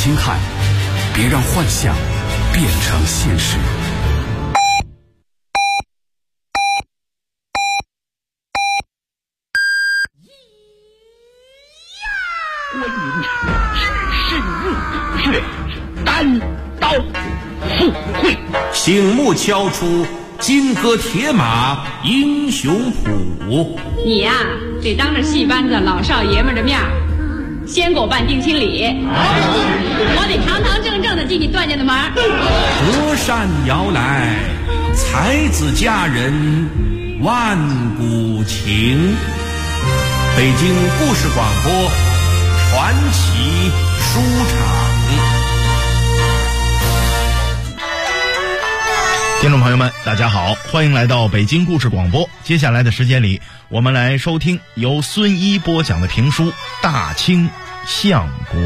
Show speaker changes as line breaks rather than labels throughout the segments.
侵害，别让幻想变成现实。
关云长只身入血，单刀赴会，
醒目敲出金戈铁马英雄谱。
你呀，得当着戏班子老少爷们的面先给我办定亲礼，我得堂堂正正的进你段家的门。
隔山遥来，才子佳人万古情。北京故事广播传奇书场。
听众朋友们大家好，欢迎来到北京故事广播。接下来的时间里，我们来收听由孙一播讲的评书《大清相国》。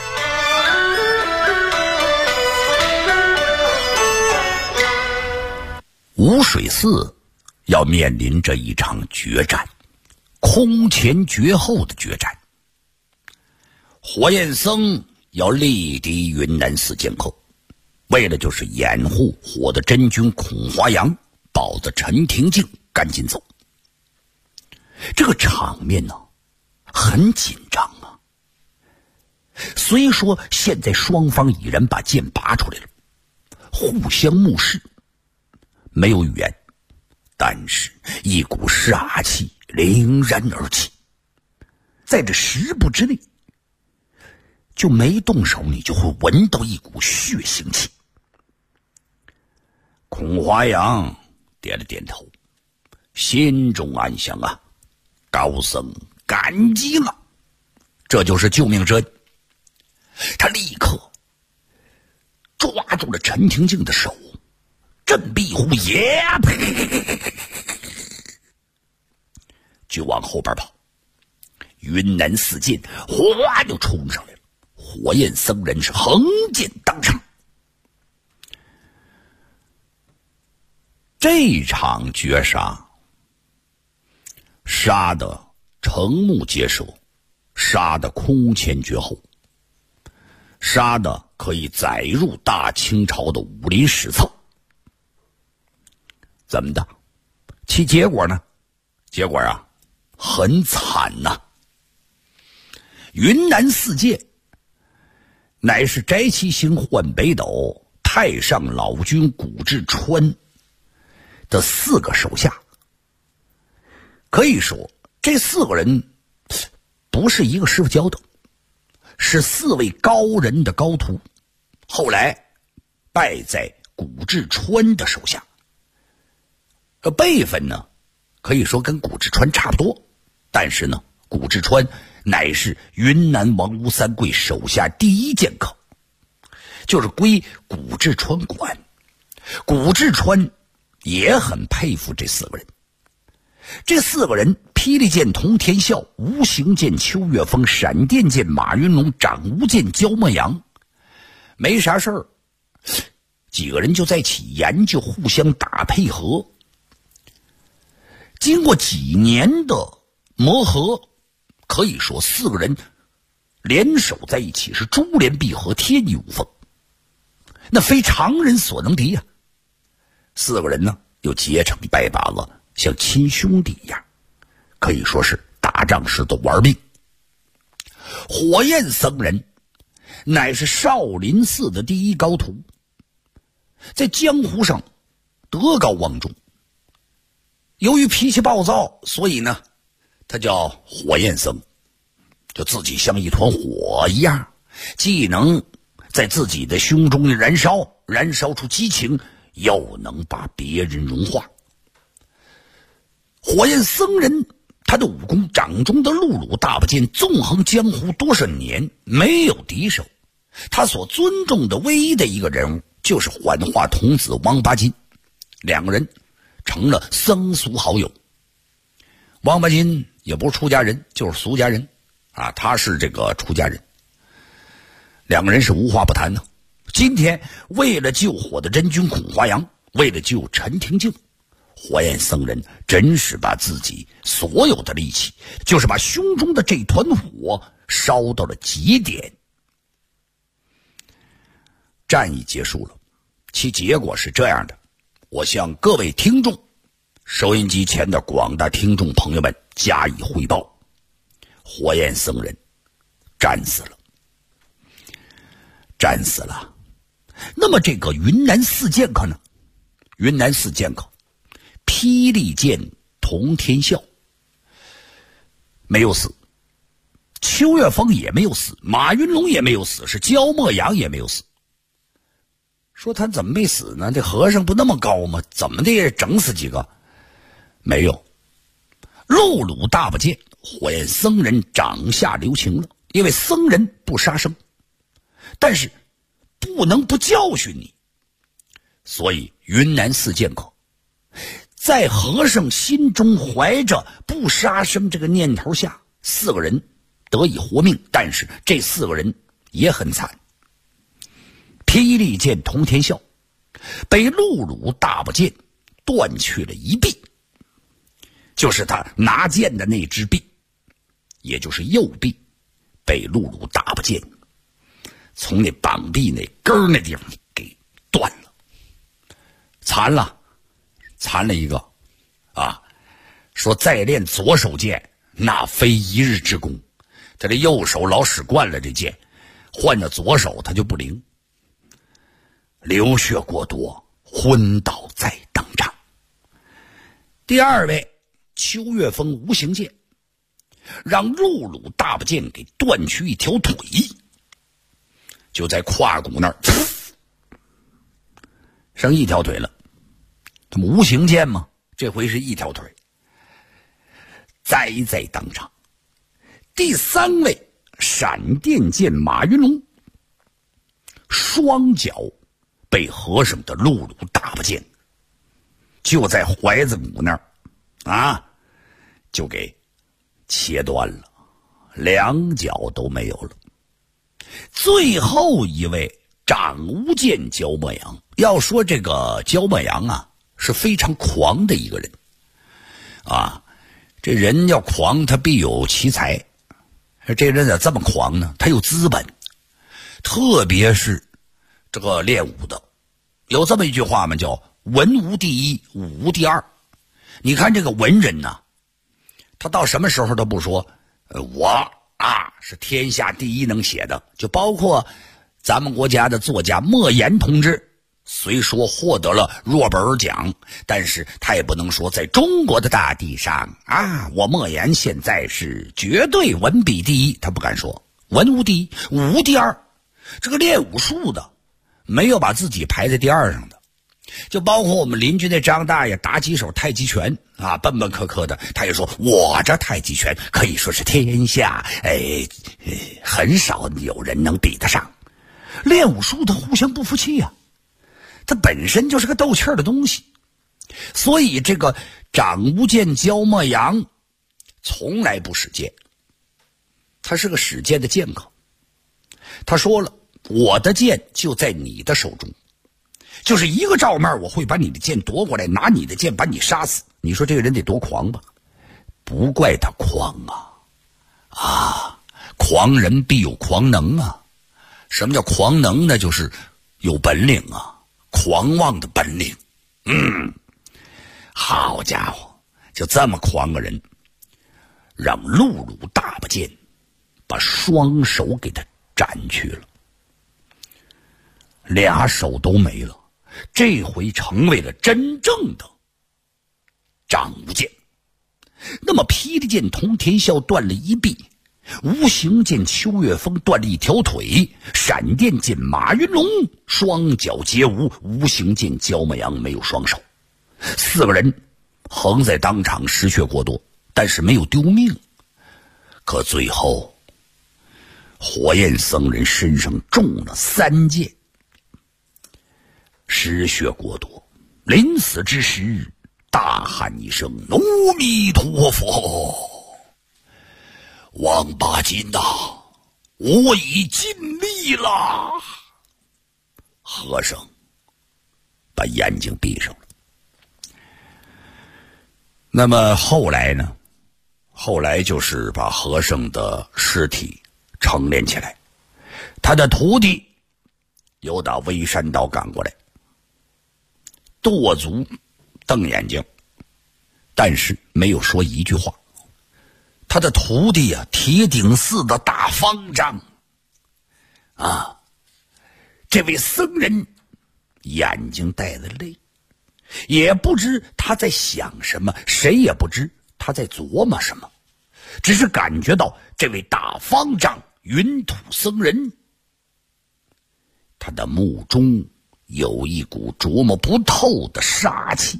无水寺要面临着一场决战，空前绝后的决战。火焰僧要力敌云南寺剑客，为了就是掩护火的真君孔华阳，保着陈廷敬赶紧走。这个场面呢，很紧张啊。虽说现在双方已然把剑拔出来了，互相目视，没有语言，但是一股杀气凌然而起，在这10步之内，就没动手你就会闻到一股血腥气。孔华阳点了点头，心中暗想啊，高僧感激了，这就是救命之恩。他立刻抓住了陈廷敬的手，振臂一呼，耶，就往后边跑。云南四剑哗就冲上来了，火焰僧人是横剑当场。这场绝杀杀得瞠目结舌，杀得空前绝后，杀得可以载入大清朝的武林史册。怎么的？其结果呢？结果啊，很惨呐。云南四剑乃是翟其行、换北斗、太上老君古志川的4个手下。可以说这4个人不是一个师傅教的，是4位高人的高徒，后来败在古志川的手下。辈分呢，可以说跟古志川差不多，但是呢，古志川乃是云南王吴三桂手下第一剑客，就是归古志川管。古志川也很佩服这4个人。这4个人，霹雳剑童天啸，无形剑秋月峰，闪电剑马云龙，掌无剑焦墨阳。没啥事儿，几个人就在一起研究，互相打配合。经过几年的磨合，可以说4个人联手在一起是珠联璧合，天衣无缝，那非常人所能敌啊。4个人呢又结成拜把子，像亲兄弟一样，可以说是打仗时都玩命。火焰僧人乃是少林寺的第一高徒，在江湖上德高望重。由于脾气暴躁，所以呢他叫火焰僧，就自己像一团火一样，既能在自己的胸中燃烧出激情，又能把别人融化。火焰僧人他的武功掌中的露露大不剑，纵横江湖多少年，没有敌手。他所尊重的唯一的一个人物就是幻化童子王八金，两个人成了僧俗好友。王八金也不是出家人，就是俗家人啊，他是这个出家人。两个人是无话不谈呢。今天为了救火的真君孔华阳，为了救陈廷敬，火焰僧人真是把自己所有的力气，就是把胸中的这团火烧到了极点。 战役结束了，其结果是这样的，我向各位听众，收音机前的广大听众朋友们加以汇报：火焰僧人战死了。那么这个云南四剑客呢？云南四剑客，霹雳剑童天啸没有死，邱月峰也没有死，马云龙也没有死，是焦墨阳也没有死。说他怎么没死呢？这和尚不那么高吗？怎么的也整死几个？没有。陆鲁大不见，火焰僧人掌下留情了，因为僧人不杀生，但是不能不教训你。所以云南四剑客在和尚心中怀着不杀生这个念头下，4个人得以活命，但是这4个人也很惨。霹雳剑童天啸被陆鲁大不见断去了一臂，就是他拿剑的那只臂，也就是右臂，被陆鲁大不见从那膀臂那根儿那地方给断了，残了一个啊！说再练左手剑，那非一日之功。他这右手老使惯了这剑，换到左手他就不灵，流血过多，昏倒在当场。第2位邱月峰无形剑，让陆鲁大不见给断去一条腿，就在胯骨那儿，剩一条腿了。这么无形剑吗？这回是一条腿，栽在当场。第3位闪电剑马云龙，双脚被和尚的陆鲁大不见就在怀子骨那儿就给切断了，2脚都没有了。最后一位掌无剑焦墨阳，要说这个焦墨阳是非常狂的一个人这人要狂，他必有奇才。这人咋这么狂呢？他有资本，特别是这个练武的，有这么一句话嘛，叫文无第一，武无第二。你看这个文人他到什么时候都不说我是天下第一能写的，就包括咱们国家的作家莫言同志，虽说获得了诺贝尔奖，但是他也不能说在中国的大地上我莫言现在是绝对文笔第一，他不敢说。文无第一，武无第二。这个练武术的没有把自己排在第2上的，就包括我们邻居那张大爷打几手太极拳笨笨磕磕的，他也说我这太极拳可以说是天下很少有人能比得上。练武术的互相不服气它本身就是个斗气儿的东西。所以这个掌无剑焦墨阳从来不使剑，他是个使剑的剑客。他说了，我的剑就在你的手中，就是一个照面我会把你的剑夺过来，拿你的剑把你杀死。你说这个人得多狂吧？不怪他狂狂人必有狂能什么叫狂能呢？就是有本领狂妄的本领。好家伙，就这么狂个人，让陆鲁大不见把双手给他斩去了，2手都没了。这回成为了真正的掌无剑。那么霹雳剑童天啸断了一臂，无形剑邱月峰断了一条腿，闪电剑马云龙双脚皆无，无形剑焦墨阳没有双手。4个人横在当场，失血过多，但是没有丢命。可最后火焰僧人身上中了3箭，失血过多，临死之时大喊一声阿弥陀佛，王八金我已尽力了。和尚把眼睛闭上了。那么后来呢？后来就是把和尚的尸体陈列起来，他的徒弟由打微山岛赶过来，跺足瞪眼睛，但是没有说一句话。他的徒弟啊，铁顶寺的大方丈啊，这位僧人眼睛带了泪，也不知他在想什么，谁也不知他在琢磨什么，只是感觉到这位大方丈云土僧人，他的目中有一股琢磨不透的杀气。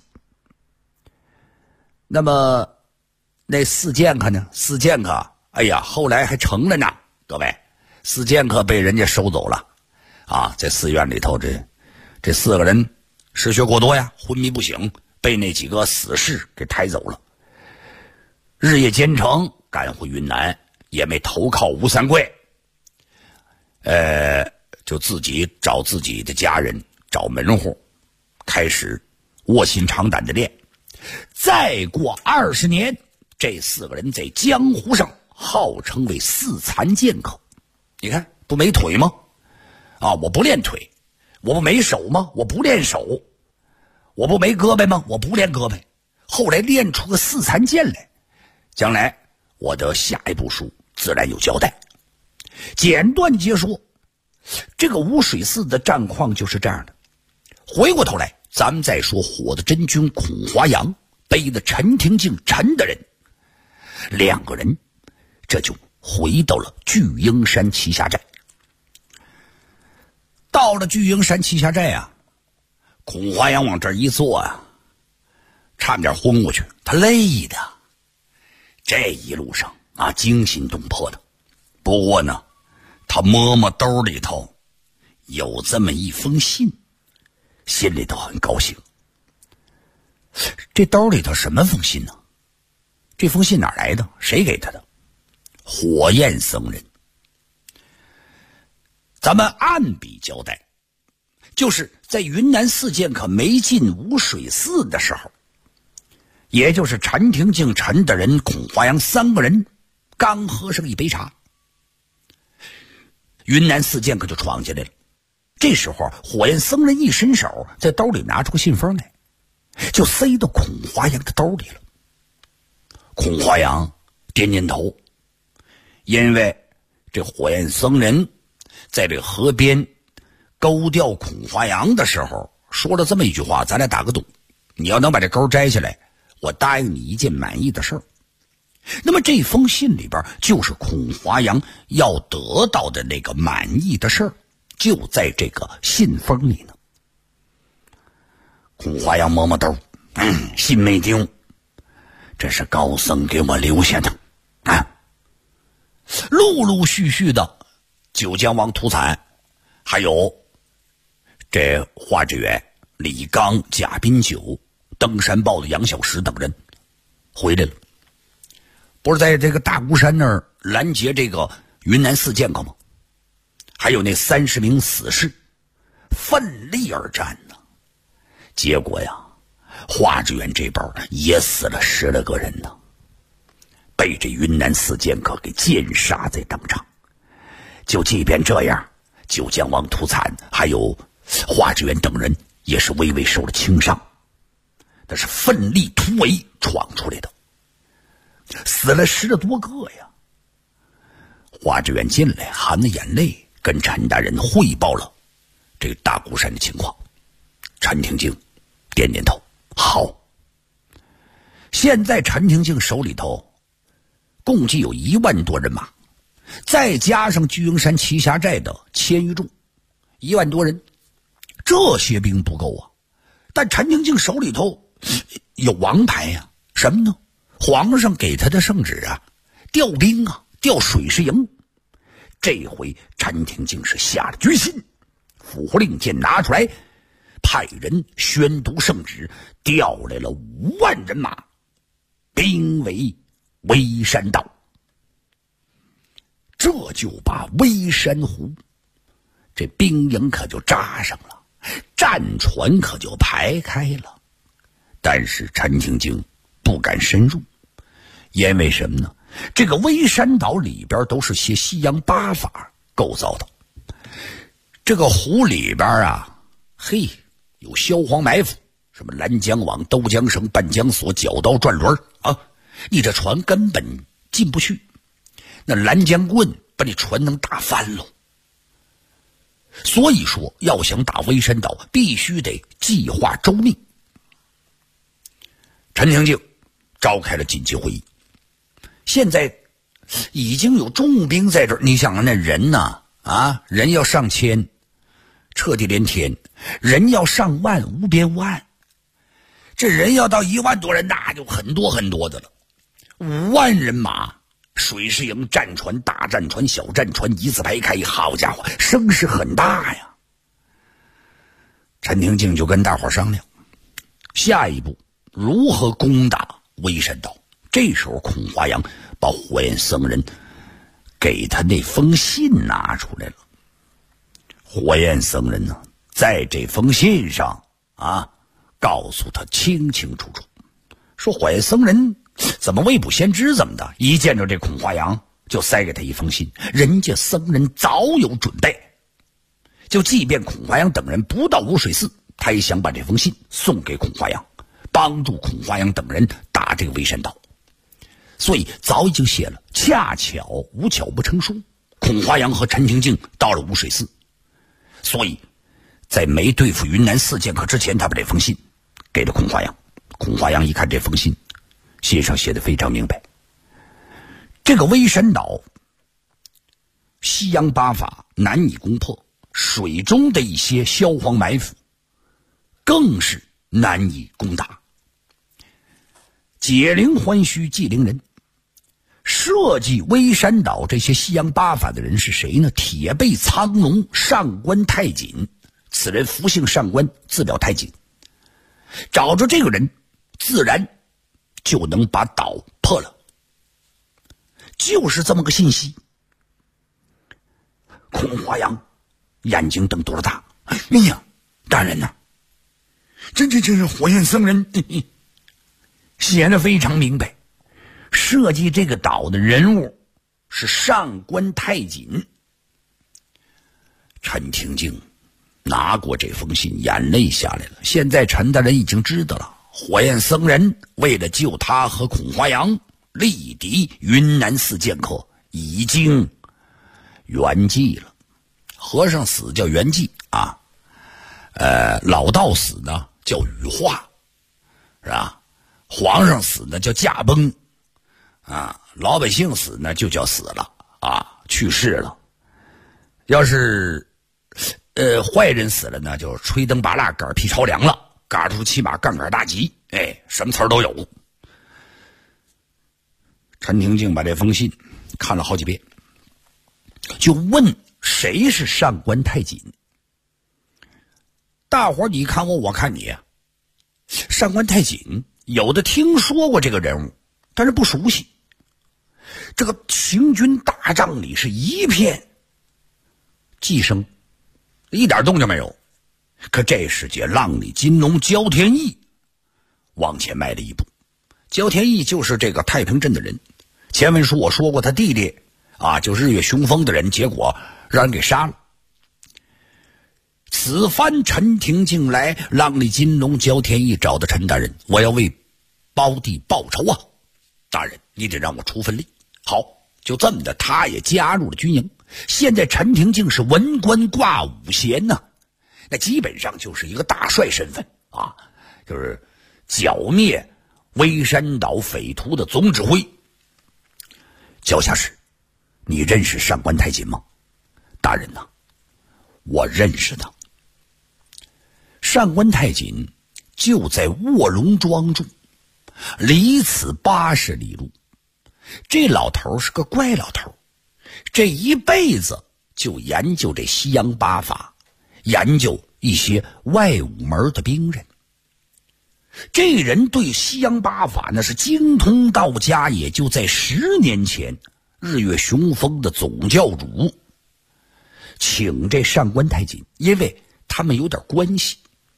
那么那四剑客呢？四剑客，哎呀，后来还成了呢。各位，四剑客被人家收走了啊，在寺院里头，这4个人失血过多呀，昏迷不醒，被那几个死士给抬走了。日夜兼程赶回云南，也没投靠吴三桂，就自己找自己的家人，找门户，开始卧薪尝胆的练。再过20年，这4个人在江湖上号称为4残剑客。你看，不没腿吗？啊，我不练腿；我不没手吗？我不练手；我不没胳膊吗？我不练胳膊。后来练出个4残剑来，将来我的下一部书自然有交代。简短截说，这个无水寺的战况就是这样的。回过头来，咱们再说火的真君孔华阳背的陈廷敬陈的人，2个人这就回到了巨鹰山栖霞寨。到了巨鹰山栖霞寨啊，孔华阳往这儿一坐啊，差点昏过去，他累的这一路上啊惊心动魄的。不过呢，他摸摸兜里头有这么一封信，心里头很高兴。这兜里头什么封信呢？这封信哪来的？谁给他的？火焰僧人。咱们按笔交代，就是在云南四剑客没进无水寺的时候，也就是陈廷敬陈的人孔华阳3个人刚喝上一杯茶，云南四剑客就闯进来了。这时候火焰僧人一伸手，在兜里拿出个信封来，就塞到孔华阳的兜里了。孔华阳点点头，因为这火焰僧人在这个河边勾钓孔华阳的时候说了这么一句话，咱俩打个赌，你要能把这钩摘下来，我答应你一件满意的事儿。那么这封信里边就是孔华阳要得到的那个满意的事儿，就在这个信封里呢。孔华阳摸摸兜，信没丢，这是高僧给我留下的啊。陆陆续续的九江王屠惨，还有这华志远、李刚、贾宾九、登山豹的杨小石等人回来了，不是在这个大孤山那儿拦截这个云南四剑客吗？还有那30名死士奋力而战呢。结果呀，华志远这边也死了10来个人呢，被这云南四剑客给剑杀在当场。就即便这样，九江王屠惨还有华志远等人也是微微受了轻伤，但是奋力突围闯出来的，死了10多个呀。华志远进来含着眼泪跟陈大人汇报了这个大孤山的情况。陈廷敬点点头，好。现在陈廷敬手里头共计有1万多人马，再加上巨鹰山栖霞寨的1000余众，1万多人，这些兵不够啊。但陈廷敬手里头有王牌呀，什么呢？皇上给他的圣旨啊，调兵啊，调水师营。这回陈廷敬是下了决心，府户令箭拿出来，派人宣读圣旨，调来了5万人马，兵围微山岛。这就把微山湖这兵营可就扎上了，战船可就排开了。但是陈廷敬不敢深入，因为什么呢？这个微山岛里边都是些西洋八法构造的， 这个湖里边啊，嘿，有萧黄埋伏，什么拦江网、兜江绳、半江索、绞刀转轮啊，你这船根本进不去，那拦江棍把你船能打翻了。所以说，要想打微山岛，必须得计划周密。陈廷敬召开了紧急会议，现在已经有重兵在这儿，你想那人呢？人要上千，彻地连天；人要上万，无边无岸。这人要到1万多人，那就很多很多的了。5万人马，水师营、战船、大战船、小战船一字排开，好家伙，声势很大呀。陈廷敬就跟大伙商量，下一步如何攻打微山岛。这时候孔华阳把火焰僧人给他那封信拿出来了。火焰僧人呢，在这封信上告诉他清清楚楚，说火焰僧人怎么未卜先知怎么的，一见着这孔华阳就塞给他一封信，人家僧人早有准备，就即便孔华阳等人不到无水寺，他也想把这封信送给孔华阳，帮助孔华阳等人打这个微山岛。所以早已经写了，恰巧无巧不成书，孔华阳和陈廷敬到了无水寺，所以在没对付云南4剑客之前，他把这封信给了孔华阳。孔华阳一看这封信，信上写的非常明白，这个微山岛西洋八法难以攻破，水中的一些萧黄埋伏更是难以攻打。解铃还须系铃人，设计微山岛这些西洋八法的人是谁呢？铁背苍龙上官太锦，此人福姓上官，字表太锦。找着这个人，自然就能把岛破了。就是这么个信息。孔华阳眼睛瞪多了大，哎呀，大人呐，这是火焰僧人写的非常明白，设计这个岛的人物是上官太锦。陈廷敬拿过这封信，眼泪下来了。现在陈大人已经知道了，火焰僧人为了救他和孔华阳，力敌云南4剑客，已经圆寂了。和尚死叫圆寂老道死呢叫羽化，是吧？皇上死呢叫驾崩老百姓死呢就叫死了去世了。要是坏人死了呢，就吹灯拔蜡，杆劈朝梁了，嘎出骑马，杠杆大吉，什么词儿都有。陈廷敬把这封信看了好几遍，就问谁是上官太锦。大伙儿你看我，我看你啊。上官太锦有的听说过这个人物，但是不熟悉。这个行军大帐里是一片寂声，一点动静没有。可这时节，浪里金龙焦天翼往前迈了一步。焦天翼就是这个太平镇的人，前文书我说过，他弟弟就日月雄风的人，结果让人给杀了。此番陈廷敬来，浪里金龙焦天翼找的陈大人，我要为胞弟报仇啊！大人，你得让我出份力。好，就这么的，他也加入了军营。现在陈廷敬是文官挂武衔呢，那基本上就是一个大帅身份就是剿灭微山岛匪徒的总指挥。脚下使，你认识上官太锦吗？大人呐，我认识他。上官太锦就在卧龙庄住，离此80里路。这老头是个怪老头，这一辈子就研究这西洋八法，研究一些外武门的兵刃。这人对西洋八法那是精通到家，也就在10年前，日月雄风的总教主请这上官太锦，因为他们有点关系。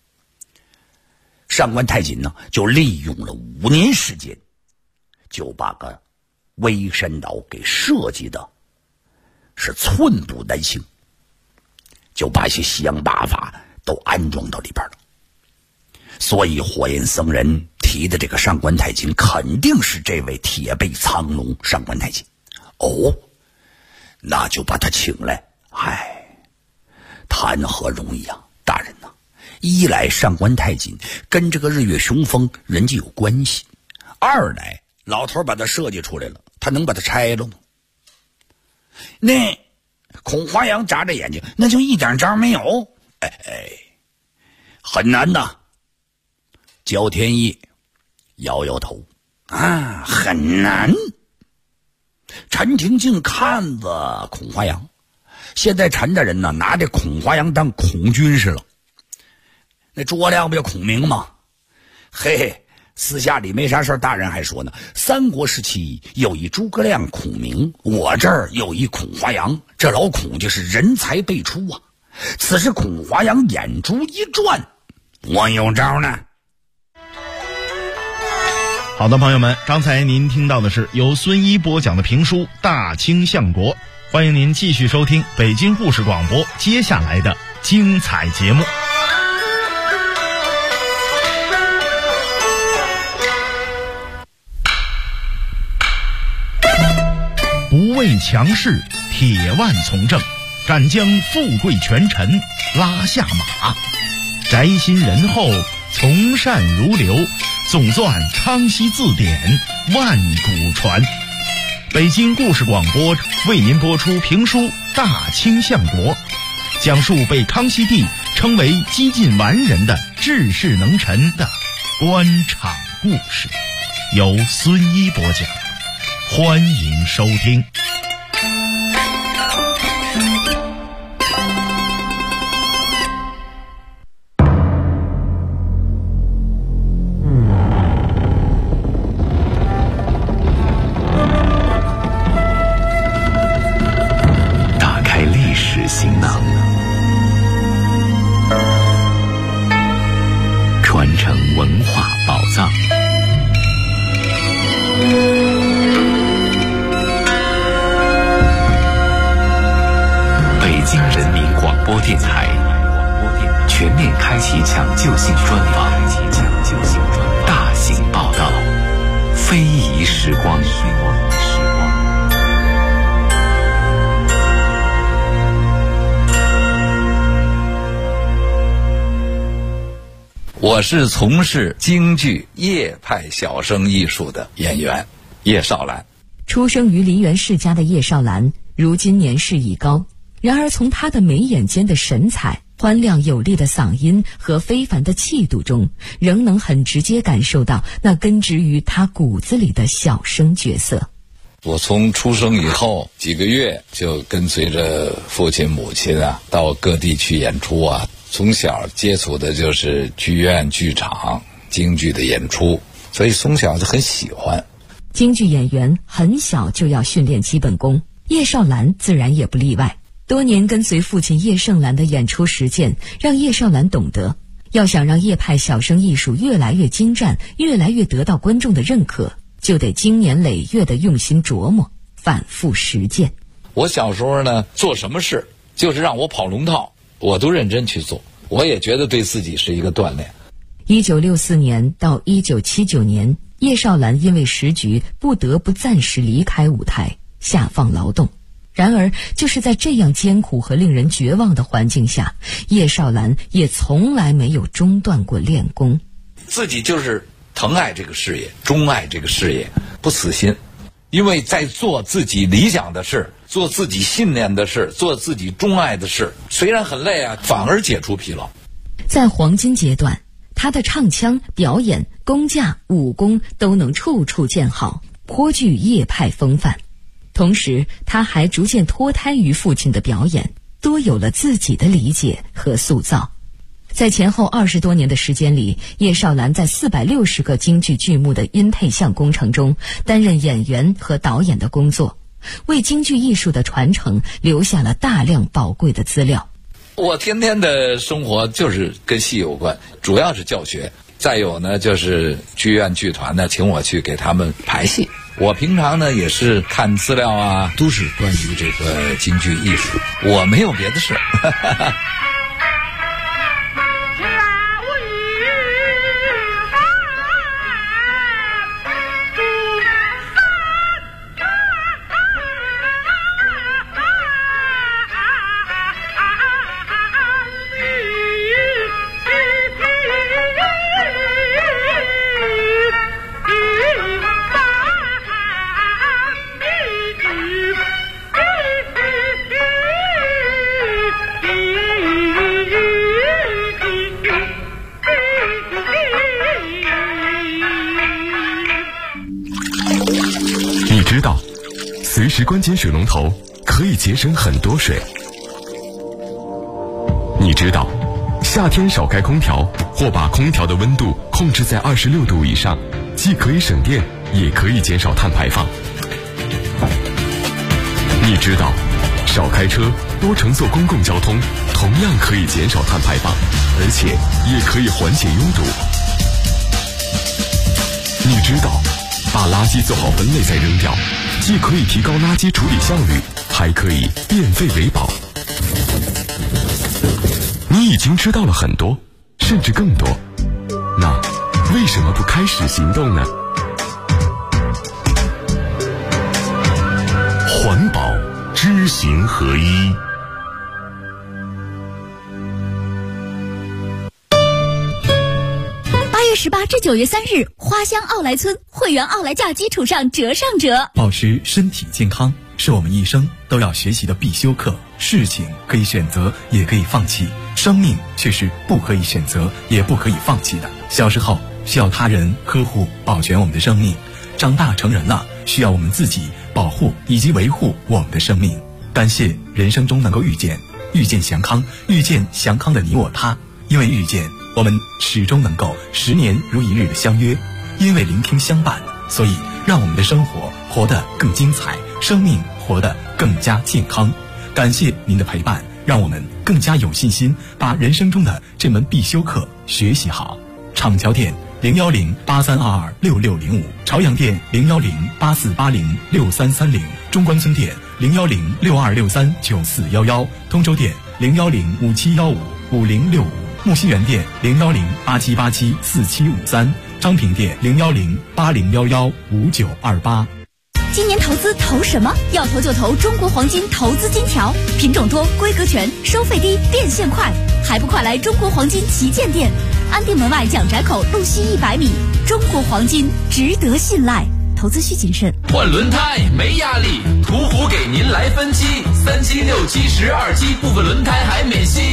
上官太锦呢，就利用了5年时间，就把个微山岛给设计的是寸步难行。 就把一些西洋八法都安装到里边了。所以火焰僧人提的这个上官太金肯定是这位铁背苍龙上官太金。哦，那就把他请来。谈何容易啊，大人呐！一来上官太金跟这个日月雄风人家有关系，二来老头把他设计出来了，他能把他拆了吗？那孔华阳眨着眼睛，那就一点招没有。很难呐。焦天意摇摇头，很难。陈廷敬看着孔华阳，现在陈大人呢拿这孔华阳当孔军师了。那诸葛亮不叫孔明吗？私下里没啥事，大人还说呢，三国时期有一诸葛亮、孔明，我这儿有一孔华阳，这老孔就是人才辈出啊。此时孔华阳眼珠一转，我有招呢。
好的，朋友们，刚才您听到的是由孙一播讲的评书《大清相国》，欢迎您继续收听北京故事广播接下来的精彩节目。不畏强势，铁腕从政，敢将富贵权臣拉下马，宅心仁厚，从善如流，总算康熙字典，万古传。北京故事广播为您播出评书《大清相国》，讲述被康熙帝称为几近完人的治世能臣的官场故事，由孙一播讲，欢迎收听。
行囊，传承文化宝藏。北京人民广播电台全面开启抢救性专访，大型报道，非遗时光。
我是从事京剧叶派小生艺术的演员叶绍兰。
出生于梨园世家的叶绍兰，如今年事已高，然而从他的眉眼间的神采、宽亮有力的嗓音和非凡的气度中，仍能很直接感受到那根植于他骨子里的小生角色。
我从出生以后几个月就跟随着父亲母亲到各地去演出从小接触的就是剧院剧场京剧的演出，所以从小就很喜欢。
京剧演员很小就要训练基本功，叶绍兰自然也不例外。多年跟随父亲叶盛兰的演出实践，让叶绍兰懂得，要想让叶派小生艺术越来越精湛，越来越得到观众的认可，就得经年累月的用心琢磨，反复实践。
我小时候呢，做什么事就是让我跑龙套，我都认真去做，我也觉得对自己是一个锻炼。
1964年到1979年，叶绍兰因为时局不得不暂时离开舞台，下放劳动。然而就是在这样艰苦和令人绝望的环境下，叶绍兰也从来没有中断过练功。
自己就是疼爱这个事业，钟爱这个事业，不死心。因为在做自己理想的事，做自己信念的事，做自己钟爱的事，虽然很累反而解除疲劳。
在黄金阶段，他的唱腔、表演、功架、武功都能处处见好，颇具叶派风范。同时他还逐渐脱胎于父亲的表演，多有了自己的理解和塑造。在前后20多年的时间里，叶绍兰在460个京剧剧目的音配像工程中担任演员和导演的工作，为京剧艺术的传承留下了大量宝贵的资料。
我天天的生活就是跟戏有关，主要是教学，再有呢就是剧院剧团呢请我去给他们排戏， 我平常呢也是看资料啊，都是关于这个京剧艺术，我没有别的事。
知道随时关紧水龙头可以节省很多水。你知道夏天少开空调或把空调的温度控制在26度以上，既可以省电也可以减少碳排放。你知道少开车多乘坐公共交通同样可以减少碳排放，而且也可以缓解拥堵。你知道把垃圾做好分类再扔掉，既可以提高垃圾处理效率，还可以变废为宝。你已经知道了很多，甚至更多，那为什么不开始行动呢？环保知行合一。
8月18至9月3日，花乡奥莱村会员奥莱价基础上折上折。
保持身体健康是我们一生都要学习的必修课。事情可以选择，也可以放弃，生命却是不可以选择，也不可以放弃的。小时候需要他人呵护保全我们的生命，长大成人了需要我们自己保护以及维护我们的生命。感谢人生中能够遇见祥康，遇见祥康的你我他。因为遇见，我们始终能够10年如一日的相约；因为聆听相伴，所以让我们的生活活得更精彩，生命活得更加健康。感谢您的陪伴，让我们更加有信心把人生中的这门必修课学习好。厂桥店01083226605，朝阳店01084806330，中关村店01062639411，通州店01057155065，木樨园店01087874753，昌平店01080115928。
今年投资投什么？要投就投中国黄金投资金条，品种多，规格全，收费低，变现快，还不快来中国黄金旗舰店，安定门外蒋宅口路西100米。中国黄金值得信赖，投资需谨慎。
换轮胎没压力，途虎给您来分期，3期、6期、12期，部分轮胎还免息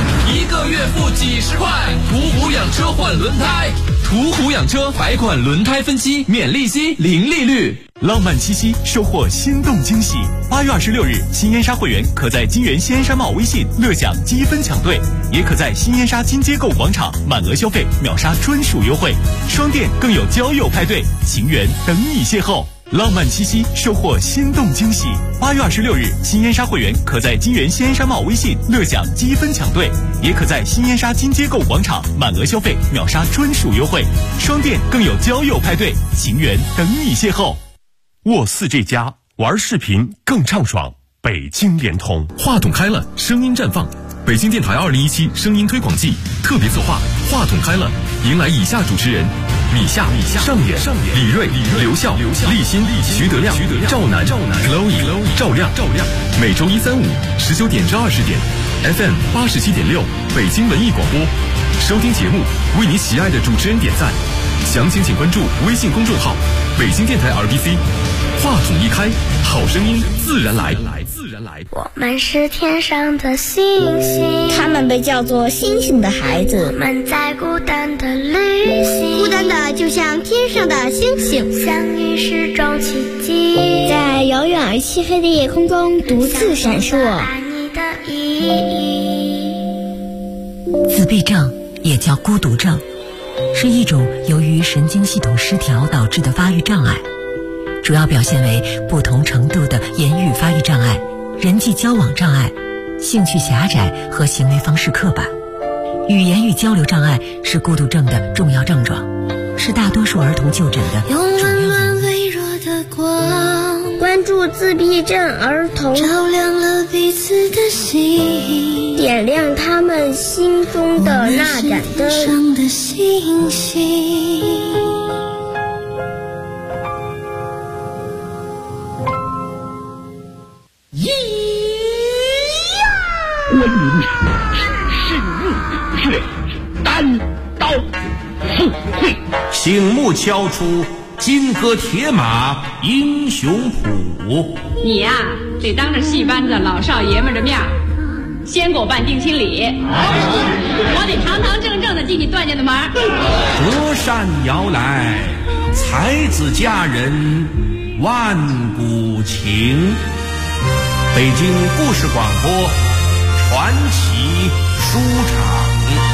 ，1个月付几十块。途虎养车换轮胎，途虎养车百款轮胎分期，免利息，零利率。
浪漫七夕，收获心动惊喜。8月26日，新烟沙会员可在金源新烟沙帽微信乐享积分抢兑，也可在新烟沙金街购广场满额消费秒杀专属优惠，双店更有交友派对，情缘等你邂逅。浪漫七夕，收获心动惊喜。8月26日，新烟沙会员可在金源新烟沙帽微信乐享积分抢兑，也可在新烟沙金街购广场满额消费秒杀专属优惠，双店更有交友派对，情缘等你邂逅。沃4G+玩视频更畅爽，北京联通。话筒开了，声音绽放。北京电台2017声音推广季特别策划，话筒开了，迎来以下主持人：米夏、上野、李锐、刘笑、立新、徐德亮、赵楠、Chloe、赵亮。每周1、3、5 19点至20点 ，FM 87.6北京文艺广播。收听节目，为你喜爱的主持人点赞。详情请关注微信公众号“北京电台 RBC”。话筒一开，好声音自然来。
我们是天上的星星，
他们被叫做星星的孩子。
我们在孤单的旅行，
孤单的就像天上的星星，
相遇是种奇迹，
在遥远而漆黑的夜空中独自闪烁。
爱你的意义。
自闭症也叫孤独症，是一种由于神经系统失调导致的发育障碍，主要表现为不同程度的言语发育障碍、人际交往障碍、兴趣狭窄和行为方式刻板。语言与交流障碍是孤独症的重要症状，是大多数儿童就诊的主要原因。
关注自闭症儿童，
照亮了彼此的心，
点亮他们心中的那盏灯。
上的星星。
观音是日月单刀赴会，
醒目敲出金戈铁马英雄谱。
你呀，得当着戏班子老少爷们的面先给我办定亲礼，我得堂堂正正的进你段家的门。
隔山遥来，才子佳人万古情。北京故事广播传奇书场。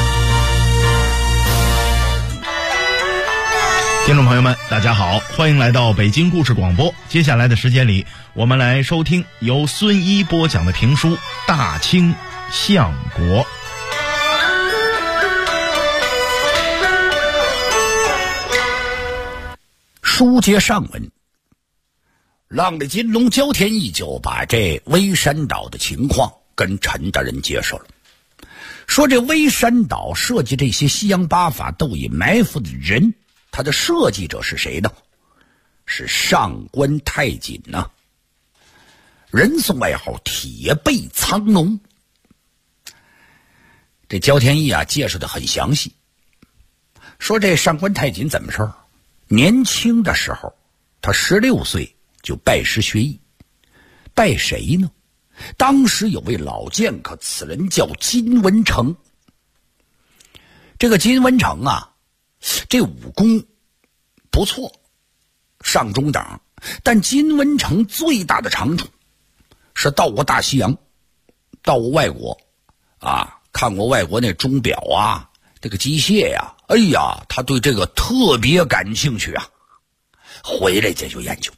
听众朋友们，大家好，欢迎来到北京故事广播。接下来的时间里，我们来收听由孙一播讲的评书《大清相国》。
书接上文，浪里金龙焦天义就把这微山岛的情况跟陈大人介绍了，说这微山岛设计这些西洋八法斗隐埋伏的人，他的设计者是谁呢？是上官太锦呢，人送外号铁背苍龙。这焦天义啊介绍的很详细，说这上官太锦怎么事？年轻的时候他16岁就拜师学艺，拜谁呢？当时有位老剑客，此人叫金文成。这个金文成啊，这武功不错，上中等，但金文成最大的长处是到过大西洋，到过外国啊，看过外国那钟表啊，这个机械呀，哎呀，他对这个特别感兴趣啊，回来这就研究，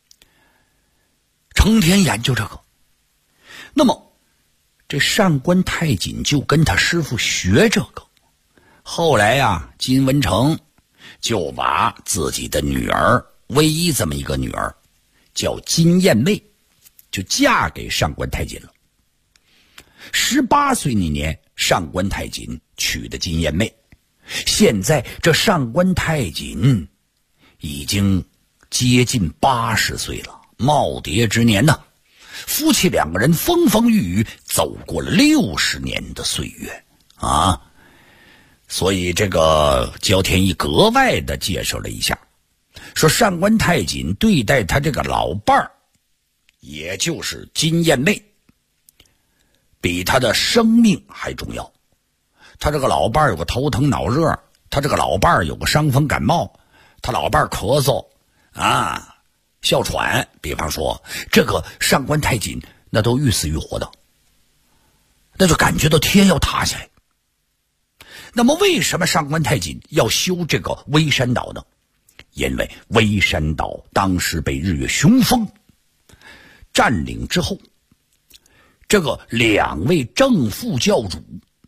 成天研究这个。那么这上官太锦就跟他师傅学这个，后来啊，金文成就把自己的女儿，唯一这么一个女儿叫金燕妹，就嫁给上官太锦了。18岁那年，上官太锦娶的金燕妹，现在这上官太锦已经接近80岁了，耄耋之年呢。夫妻两个人风风雨雨走过了60年的岁月啊，所以这个焦天义格外的介绍了一下，说上官太锦对待他这个老伴儿，也就是金燕妹，比他的生命还重要。他这个老伴儿有个头疼脑热，他这个老伴儿有个伤风感冒，他老伴儿咳嗽啊哮喘，比方说这个上官太锦那都欲死欲活的，那就感觉到天要塌下来。那么为什么上官太锦要修这个微山岛呢？因为微山岛当时被日月雄风占领之后，这个2位正副教主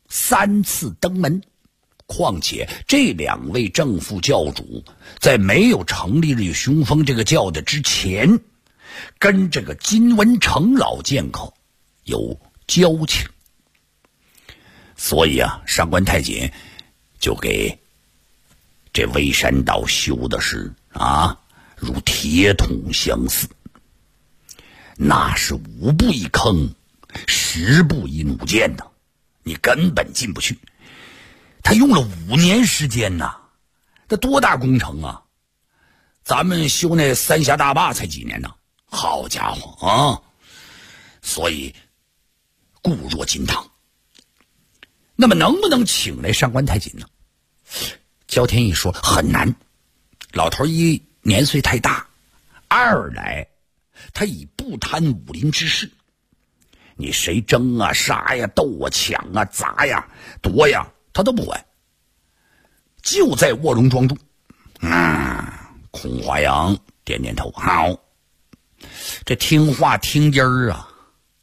3次登门，况且这2位正副教主在没有成立日月雄风这个教的之前，跟这个金文成老剑客有交情，所以啊，上官太锦就给这微山岛修的是啊，如铁桶相似，那是5步一坑，10步一弩箭的，你根本进不去。他用了5年时间呐，这多大工程啊！咱们修那三峡大坝才几年呢？好家伙啊！所以固若金汤。那么能不能请来上官太锦呢？焦天义说很难，老头一年岁太大，二来他已不贪武林之事，你谁争啊杀呀斗啊抢啊砸呀夺呀他都不管，就在卧龙庄住。孔华阳点点头，好，这听话听音儿啊。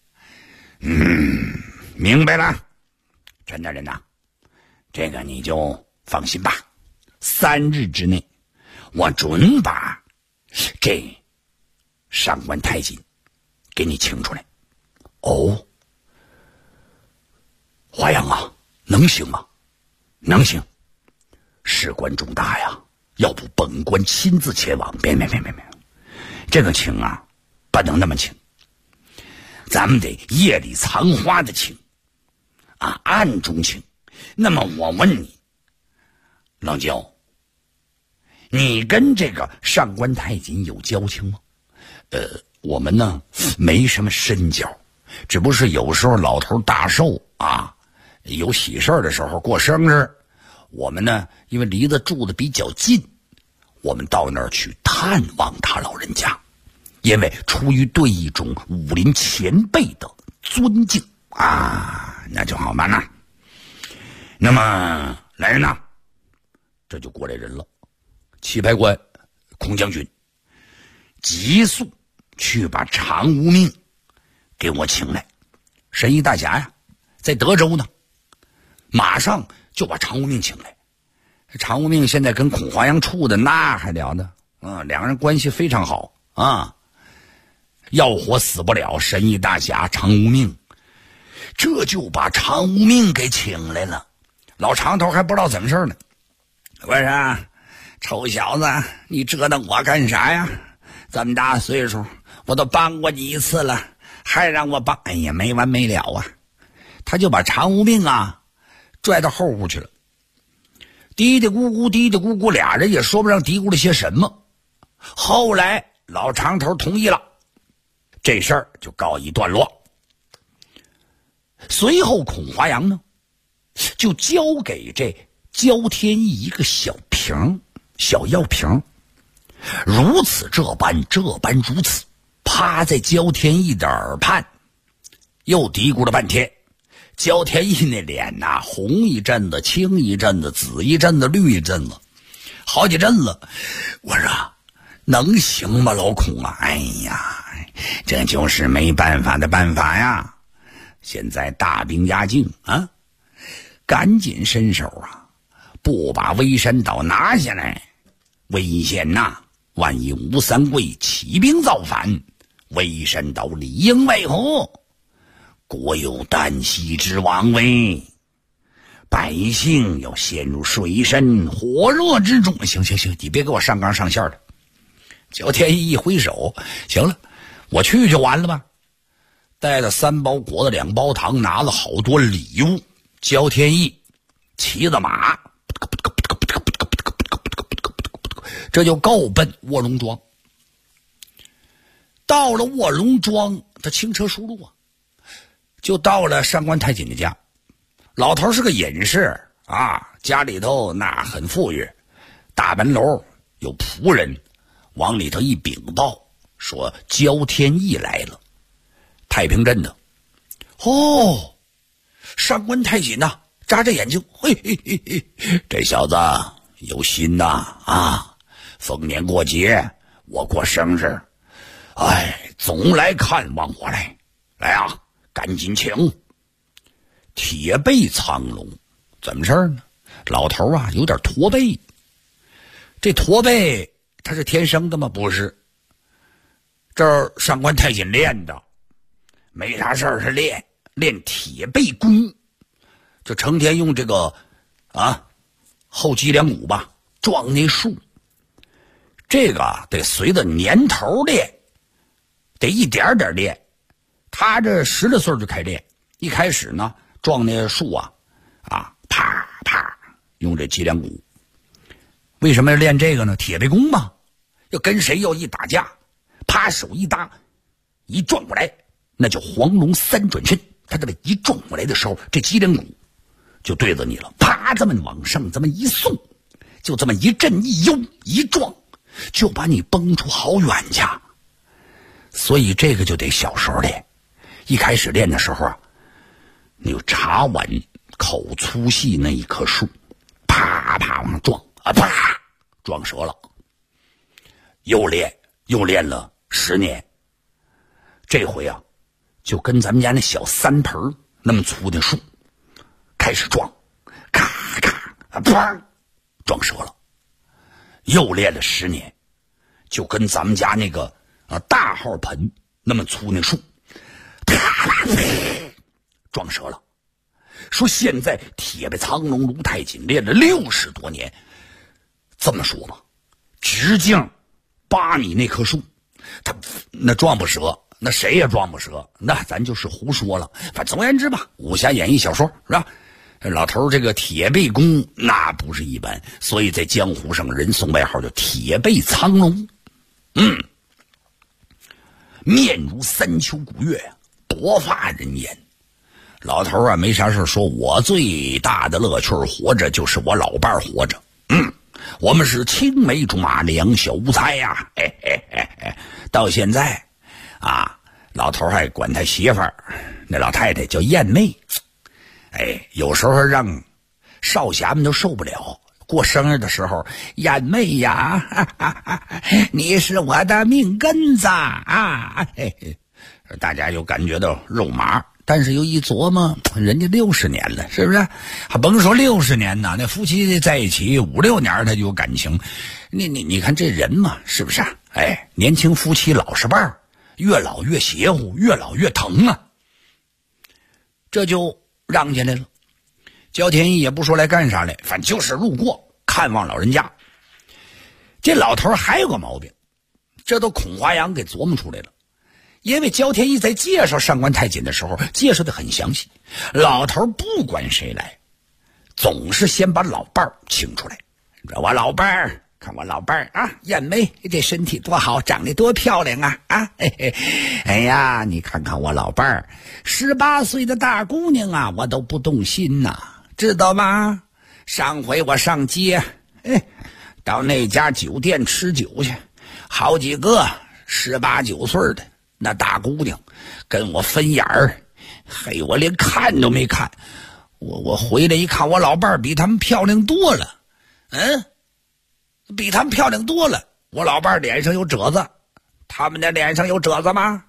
明白了，陈大人呐，这个你就放心吧，3日之内我准把这上官太紧给你请出来。哦，华阳啊，能行吗？能行，事关重大呀，要不本官亲自前往。别，这个请啊，不能那么请，咱们得夜里藏花的请啊，暗中请。那么我问你，老焦，你跟这个上官太紧有交情吗？我们呢没什么深交，只不过是有时候老头大寿啊，有喜事的时候过生日，我们呢因为离得住的比较近，我们到那儿去探望他老人家，因为出于对一种武林前辈的尊敬啊，那就好办了。那么来人呐，这就过来人了，棋牌官孔将军急速去把常无命给我请来。神医大侠呀在德州呢，马上就把常无命请来。常无命现在跟孔华阳处的那还了得啊，两人关系非常好啊，要活死不了。神医大侠常无命这就把常无命给请来了。老常头还不知道怎么事呢，我说臭小子，你折腾我干啥呀？这么大岁数我都帮过你一次了，还让我帮，哎呀没完没了啊。他就把常无命啊拽到后屋去了，嘀嘀咕咕，俩人也说不上嘀咕了些什么。后来老常头同意了，这事儿就告一段落。随后孔华阳呢就交给这焦天意一个小瓶小药瓶，如此这般如此，趴在焦天意的耳畔又嘀咕了半天。焦天意那脸呐，红一阵子，青一阵子，紫一阵子，绿一阵子，好几阵子。我说能行吗老孔啊？哎呀，这就是没办法的办法呀。现在大兵压境啊，赶紧伸手啊，不把威山岛拿下来危险呐。万一吴三桂起兵造反，威山岛里应外合，国有旦夕之亡危，百姓要陷入水深火热之中。行，你别给我上纲上线的。焦天意一挥手，行了，我去就完了吧。带了3包果子2包糖，拿了好多礼物。焦天意骑着马这就够奔卧龙庄。到了卧龙庄，他轻车熟路啊，就到了上官太紧的家。老头是个隐士啊，家里头那很富裕，大门楼有仆人往里头一禀报，说焦天意来了，太平镇的。哦，上官太紧呐，眨着眼睛，嘿，这小子有心呐啊！逢年过节，我过生日，哎，总来看望我来。来啊，赶紧请。铁背苍龙，怎么事儿呢？老头啊，有点驼背。这驼背他是天生的吗？不是，这儿上官太紧练的，没啥事儿是练铁背功，就成天用这个后脊梁骨吧撞那树。这个得随着年头练，得一点点练。他这10来岁就开始练，一开始呢撞那树啊，啪啪用这脊梁骨。为什么要练这个呢？铁背功嘛，要跟谁要一打架，啪手一搭，一撞过来，那叫黄龙3转身。他这么一撞过来的时候，这脊梁骨就对着你了，啪这么往上这么一送，就这么一震一悠一撞，就把你崩出好远去。所以这个就得小时候练。一开始练的时候啊，你就茶碗口粗细那一棵树，啪啪往上撞啊，啪撞折了。又练了10年，这回啊就跟咱们家那小3盆那么粗的树开始撞，咔咔啪撞折了。又练了10年，就跟咱们家那个大号盆那么粗那树，撞折了。说现在铁背苍龙卢太锦练了60多年，这么说吧，直径8米那棵树，他那撞不折，那谁也撞不折，那咱就是胡说了。反正总而言之吧，武侠演义小说是吧？老头这个铁背功那不是一般，所以在江湖上人送外号叫铁背苍龙。面如三秋古月，薄发人颜。老头啊，没啥事说，我最大的乐趣活着就是我老伴儿活着。我们是青梅竹马两小无猜呀。到现在啊，老头还管他媳妇儿那老太太叫燕妹。有时候让少侠们都受不了。过生日的时候，燕妹呀，你是我的命根子啊！大家就感觉到肉麻，但是又一琢磨，人家60年了，是不是？还甭说60年呢，那夫妻在一起5、6年，他就有感情。你看这人嘛，是不是？年轻夫妻老实伴儿，越老越邪乎，越老越疼啊！这就让进来了。焦天一也不说来干啥来，反正就是路过看望老人家。这老头还有个毛病，这都孔华阳给琢磨出来了。因为焦天一在介绍上官太锦的时候介绍的很详细，老头不管谁来，总是先把老伴儿请出来。我老伴儿，看我老伴儿啊，燕妹这身体多好，长得多漂亮啊！哎呀，你看看我老伴儿，18岁的大姑娘啊，我都不动心呐，知道吗？上回我上街，到那家酒店吃酒去，好几个18、19岁的那大姑娘跟我分眼儿，嘿，我连看都没看。我回来一看，我老伴儿比他们漂亮多了，比他们漂亮多了。我老伴儿脸上有褶子，他们的脸上有褶子吗？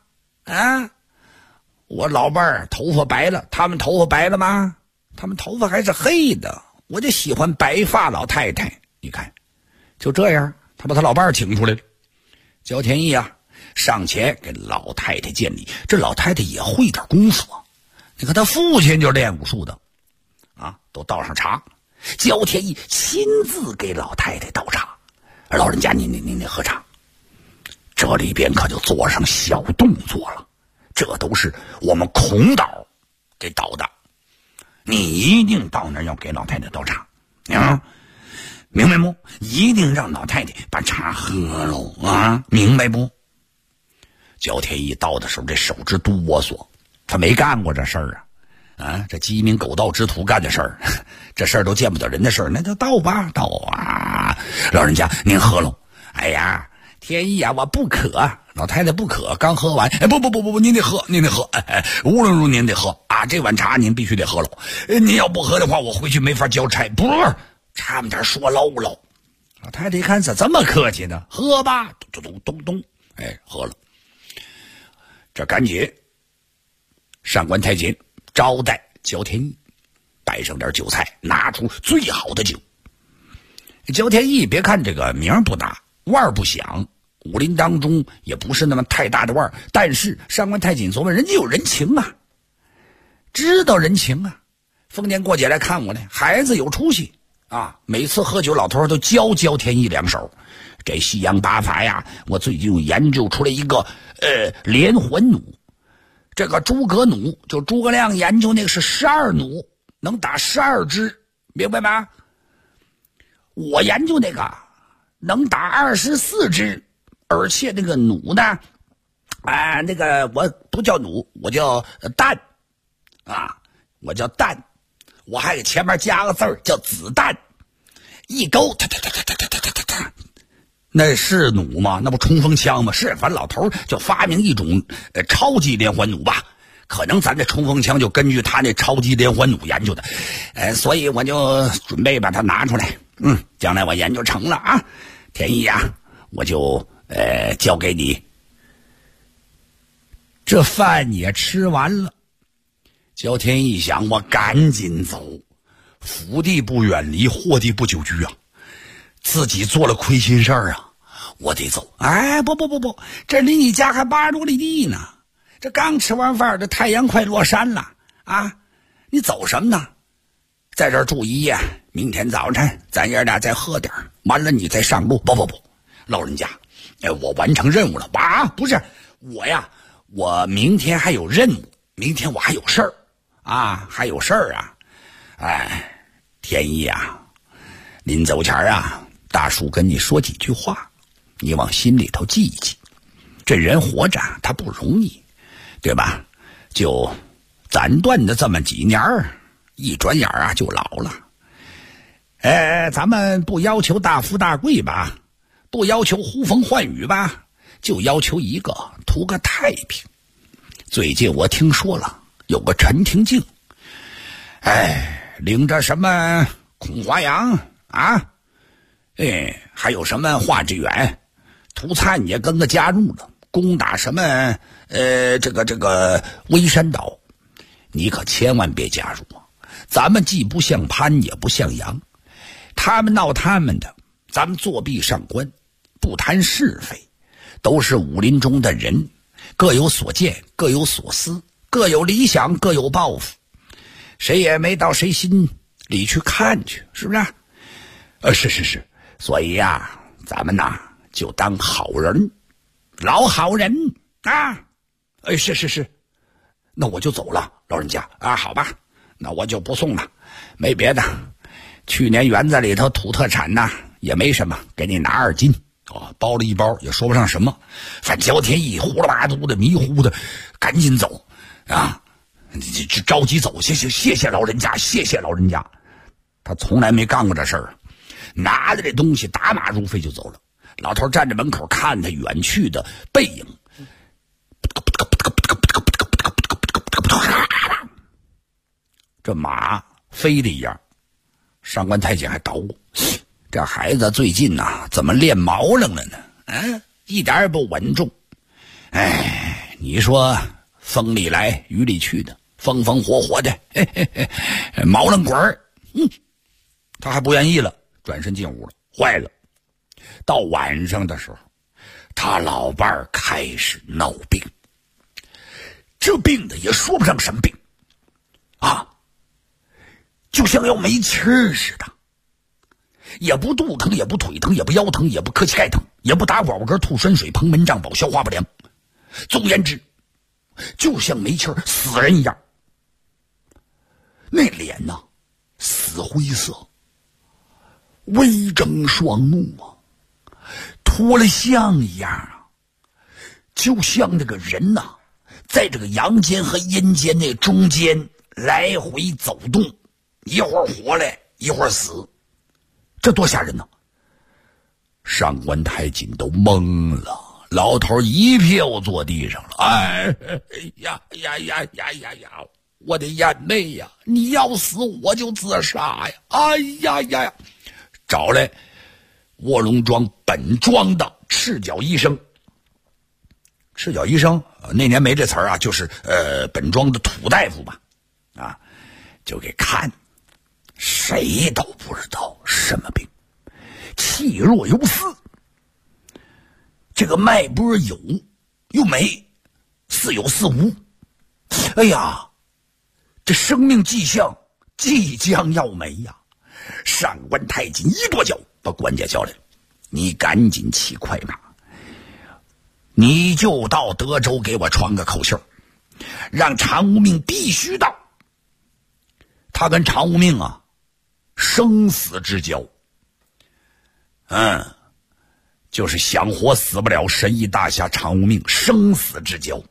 我老伴儿头发白了，他们头发白了吗？他们头发还是黑的。我就喜欢白发老太太。你看，就这样，他把他老伴儿请出来了。焦天一啊，上前给老太太见礼。这老太太也会点功夫啊，你看他父亲就练武术的啊，都倒上茶。焦天一亲自给老太太倒茶。老人家，您喝茶。这里边可就做上小动作了，这都是我们孔导给倒的。你一定到那儿要给老太太倒茶啊，明白不？一定让老太太把茶喝喽啊，明白不？焦天一到的时候，这手直哆嗦，他没干过这事儿啊，这鸡鸣狗盗之徒干的事儿，这事儿都见不得人的事儿，那就倒吧，倒啊！老人家您喝喽。哎呀，天意啊，我不渴。老太太不渴，刚喝完。不，您得喝，您得喝。无论如您得喝啊，这碗茶您必须得喝喽。您要不喝的话，我回去没法交差。不是，差点说漏喽。老太太一看咋这么客气呢？喝吧，咚，喝了。这赶紧，上官太锦招待焦天意，摆上点酒菜，拿出最好的酒。焦天意别看这个名不大，腕儿不响，武林当中也不是那么太大的腕儿，但是上官太锦琢磨人家有人情啊，知道人情啊，逢年过节来看我呢，孩子有出息啊，每次喝酒老头都教焦天意2手。这西洋八法呀，我最近研究出来一个连环弩，这个诸葛弩就诸葛亮研究那个是12弩，能打12支，明白吗？我研究那个能打24支，而且那个弩呢，那个我不叫弩，我叫弹啊，我叫弹，我还给前面加个字儿叫子弹，一勾哒，那是弩吗？那不冲锋枪吗？是，反正老头就发明一种超级连环弩吧。可能咱这冲锋枪就根据他那超级连环弩研究的，所以我就准备把它拿出来。将来我研究成了啊，天意啊，我就交给你。这饭也吃完了，焦天意想，我赶紧走，福地不远离，祸地不久居啊。自己做了亏心事儿啊， 我得走。哎，不，这离你家还80多里地呢，这刚吃完饭，这太阳快落山了啊！你走什么呢？在这儿住一夜，明天早晨咱爷俩再喝点，完了你再上路。不，老人家，我完成任务了。不是我呀，我明天还有任务，明天我还有事儿啊，哎，天意啊，临走前啊，大叔跟你说几句话，你往心里头记一记。这人活着他不容易，对吧？就暂断的这么几年儿，一转眼啊就老了。咱们不要求大富大贵吧，不要求呼风唤雨吧，就要求一个，图个太平。最近我听说了，有个陈廷敬，领着什么孔华阳啊，还有什么华志远、涂灿也跟着加入了，攻打什么这个微山岛。你可千万别加入啊！咱们既不像潘也不像杨，他们闹他们的，咱们作壁上观，不谈是非，都是武林中的人，各有所见，各有所思，各有理想，各有抱负，谁也没到谁心里去看去，是不是？是，所以呀，咱们呐就当好人，老好人啊！是，那我就走了，老人家啊，好吧，那我就不送了，没别的，去年园子里头土特产呐也没什么，给你拿2斤包了一包，也说不上什么，反正焦天一呼啦巴嘟的迷糊的，赶紧走啊！这着急走，谢谢老人家，谢谢老人家。他从来没干过这事儿，拿着这东西打马如飞就走了。老头站在门口看他远去的背影，这马飞的一样。上官太监还捣鼓，这孩子最近呐怎么练毛愣了呢？一点也不稳重。你说风里来雨里去的，风风火火的，毛愣滚儿。他还不愿意了，转身进屋了。坏了，到晚上的时候，他老伴儿开始闹病。这病的也说不上什么病啊，就像要没气儿似的，也不肚疼，也不腿疼，也不腰疼，也不磕膝盖疼，也不打广根吐酸水膨门胀饱消化不良，总言之就像没气儿死人一样。那脸呐死灰色，微睁双目啊，脱了相一样啊，就像这个人呐在这个阳间和阴间那中间来回走动，一会儿活来一会儿死，这多吓人呢！上官太监都懵了，老头一票坐地上了。哎呀，我的眼妹呀！你要死我就自杀呀！哎呀，找来卧龙庄本庄的赤脚医生。赤脚医生那年没这词儿啊，就是本庄的土大夫吧，就给看，谁都不知道什么病，气若游丝，这个脉搏有又没，似有似无。哎呀，这生命迹象即将要没呀！上官太监一跺脚，把管家叫来了，你赶紧骑快马，你就到德州给我传个口信，让常无命必须到。他跟常无命啊生死之交，就是想活死不了，神医大侠常无命生死之交。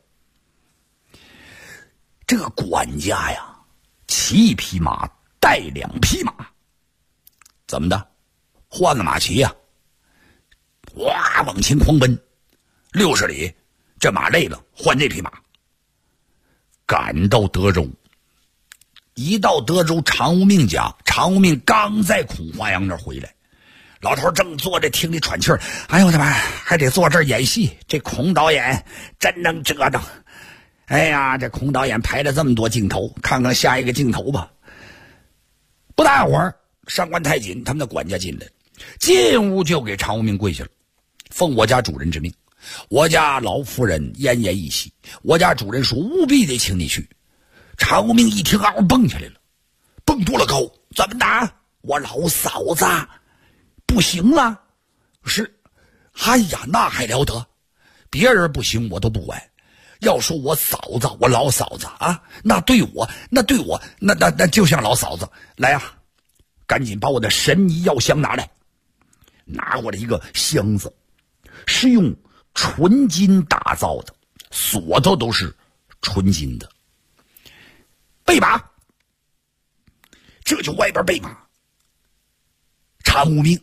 这个管家呀骑1匹马带2匹马，怎么的换个马骑呀，哇往前狂奔60里，这马累了换这匹马，赶到德州。一到德州常无命家，常无命刚在孔华阳那儿回来，老头正坐着厅里喘气儿，哎呦我的妈，还得坐这儿演戏，这孔导演真能折腾。哎呀，这孔导演排了这么多镜头，看看下一个镜头吧。不大会儿，上官太监他们的管家进来，进屋就给常无命跪下了。 奉我家主人之命，我家老夫人奄奄一息，我家主人说务必得请你去。常无命一听嗷蹦起来了，蹦多了高，怎么的？我老嫂子不行了？是，哎呀，那还了得！别人不行我都不管，要说我嫂子，我老嫂子啊，那对我那就像老嫂子。来啊，赶紧把我的神医药箱拿来。拿过来一个箱子，是用纯金打造的，锁头都是纯金的。备马，这就外边备马。常无命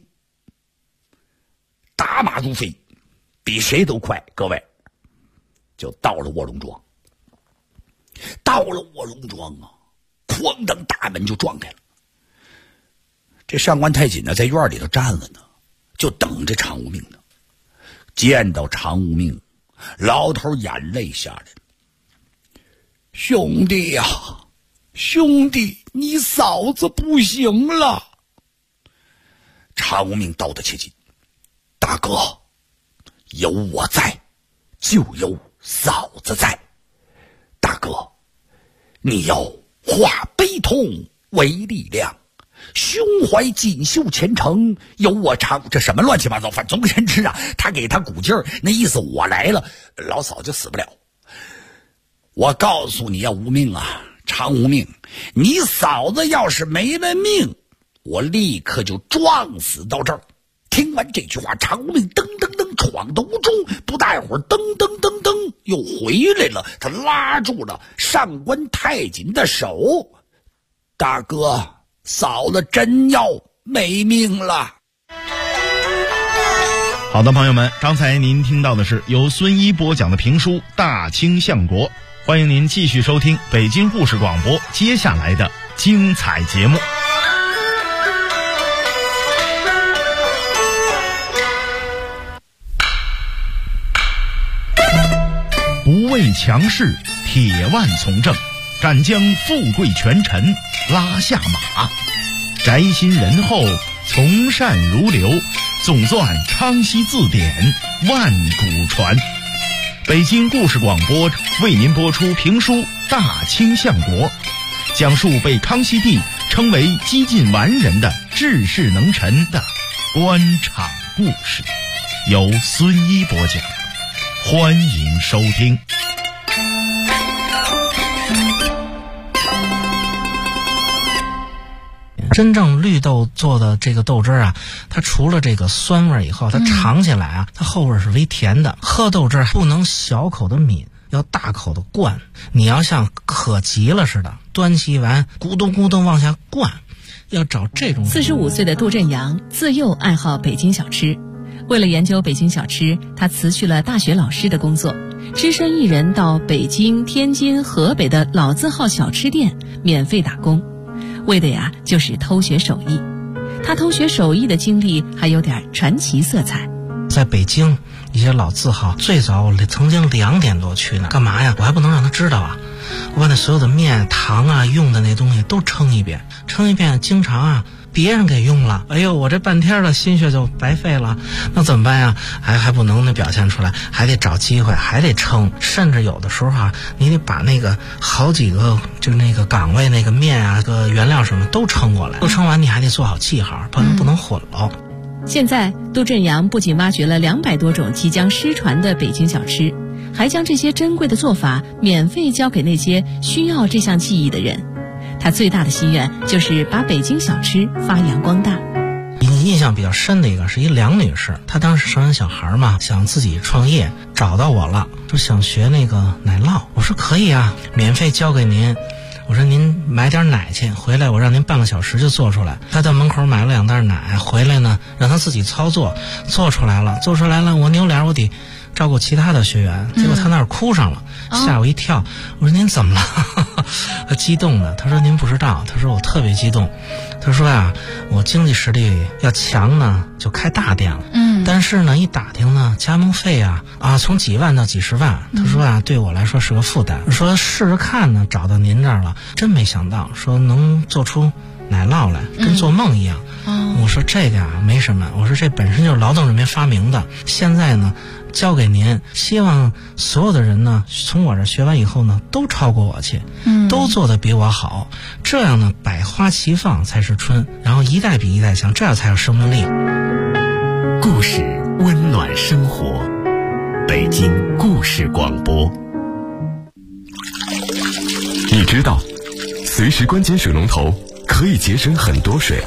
打马如飞，比谁都快。各位，就到了卧龙庄。到了卧龙庄啊，哐当，大门就撞开了。这上官太锦呢，在院里头站了呢，就等着常无命呢。见到常无命，老头眼泪下来了。兄弟呀，兄弟，你嫂子不行了。常无命道得切近，大哥，有我在，就有嫂子在。大哥，你要化悲痛为力量，胸怀锦绣前程，有我常，这什么乱七八糟，反正总而言之啊，他给他鼓劲儿，那意思我来了，老嫂就死不了。我告诉你呀，无命啊，常无命，你嫂子要是没了命，我立刻就撞死到这儿。听完这句话，常无命噔噔噔闯到屋中，不大一会儿，噔噔噔噔又回来了。他拉住了上官太锦的手，大哥，嫂子真要没命了。
好的，朋友们，刚才您听到的是由孙一播讲的评书《大清相国》，欢迎您继续收听北京故事广播接下来的精彩节目。不畏强势，铁腕从政，敢将富贵权臣拉下马，宅心仁厚，从善如流，总算康熙字典万古传。北京故事广播为您播出评书《大清相国》，讲述被康熙帝称为几近完人的治世能臣的官场故事，由孙一播讲，欢迎收听。
真正绿豆做的这个豆汁啊，它除了这个酸味以后，它尝起来啊，它后味是微甜的。喝豆汁不能小口的抿，要大口的灌。你要像渴急了似的，端起碗咕咚咕咚往下灌，要找这种。
45岁的杜振阳自幼爱好北京小吃，为了研究北京小吃，他辞去了大学老师的工作，只身一人到北京、天津、河北的老字号小吃店免费打工。为的呀，就是偷学手艺。他偷学手艺的经历还有点传奇色彩。
在北京一些老字号，最早我曾经2点多去呢，干嘛呀？我还不能让他知道啊！我把那所有的面、糖啊、用的那东西都称一遍，经常啊别人给用了，哎呦，我这半天的心血就白费了，那怎么办呀？还不能那表现出来，还得找机会，还得称，甚至有的时候啊，你得把那个好几个就是那个岗位那个面啊、个原料什么都称过来，都称完你还得做好记号，不能混喽。
现在杜振阳不仅挖掘了200多种即将失传的北京小吃，还将这些珍贵的做法免费教给那些需要这项技艺的人。他最大的心愿就是把北京小吃发扬光大。
印象比较深的一个是一梁女士，她当时生完小孩嘛，想自己创业，找到我了，说想学那个奶酪。我说可以啊，免费教给您。我说您买点奶去，回来我让您半个小时就做出来。他到门口买了2袋奶，回来呢让他自己操作，做出来了，我扭脸我得照顾其他的学员，结果他那儿哭上了，吓我一跳。我说您怎么了？他激动的，他说您不知道，他说我特别激动。他说啊，我经济实力要强呢，就开大店了。但是呢，一打听呢，加盟费啊从几万到几十万。他说啊，对我来说是个负担。说试试看呢，找到您这儿了，真没想到，说能做出奶酪来，跟做梦一样。 我说这个没什么，我说这本身就是劳动人民发明的，现在呢交给您，希望所有的人呢从我这学完以后呢都超过我去，都做得比我好，这样呢百花齐放才是春，然后一代比一代强，这样才有生命力。
故事温暖生活，北京故事广播。
你知道随时关紧水龙头可以节省很多水。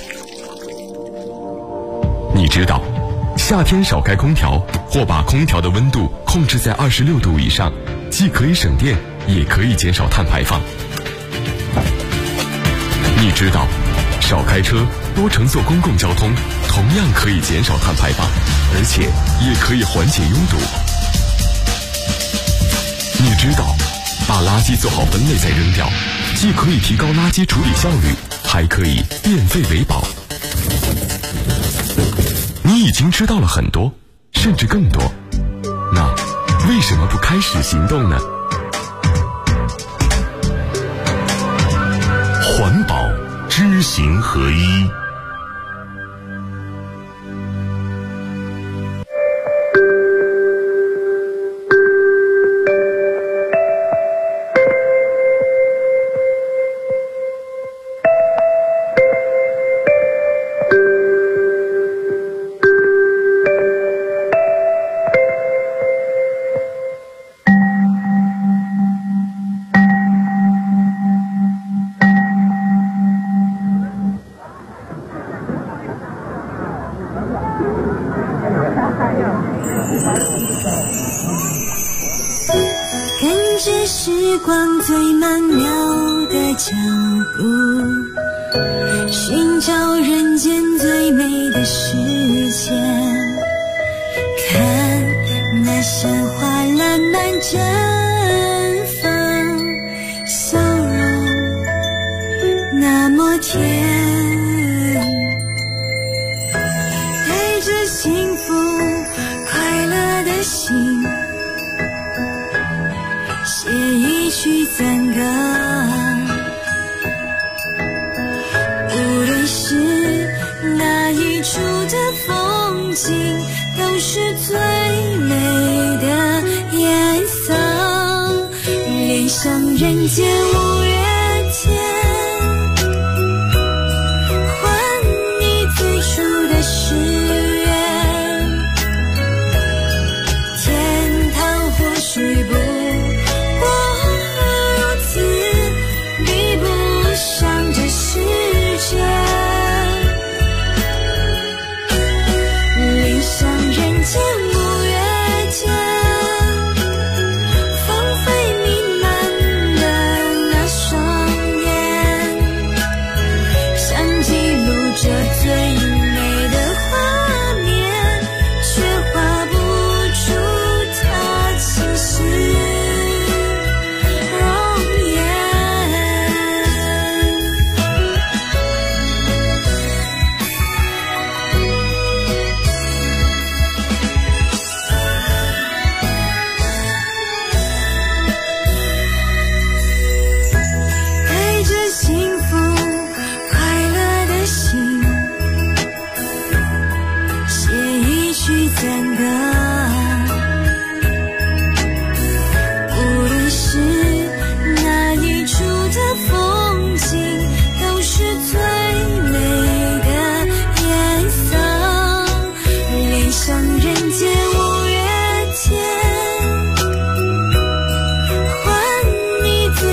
你知道夏天少开空调或把空调的温度控制在26度以上，既可以省电也可以减少碳排放。你知道少开车多乘坐公共交通同样可以减少碳排放，而且也可以缓解拥堵。你知道把垃圾做好分类再扔掉，既可以提高垃圾处理效率，还可以变废为宝。你已经知道了很多，甚至更多，那为什么不开始行动呢？
环保知行合一。
时光最曼妙的脚步，寻找人间最美的世界，看那山花烂漫着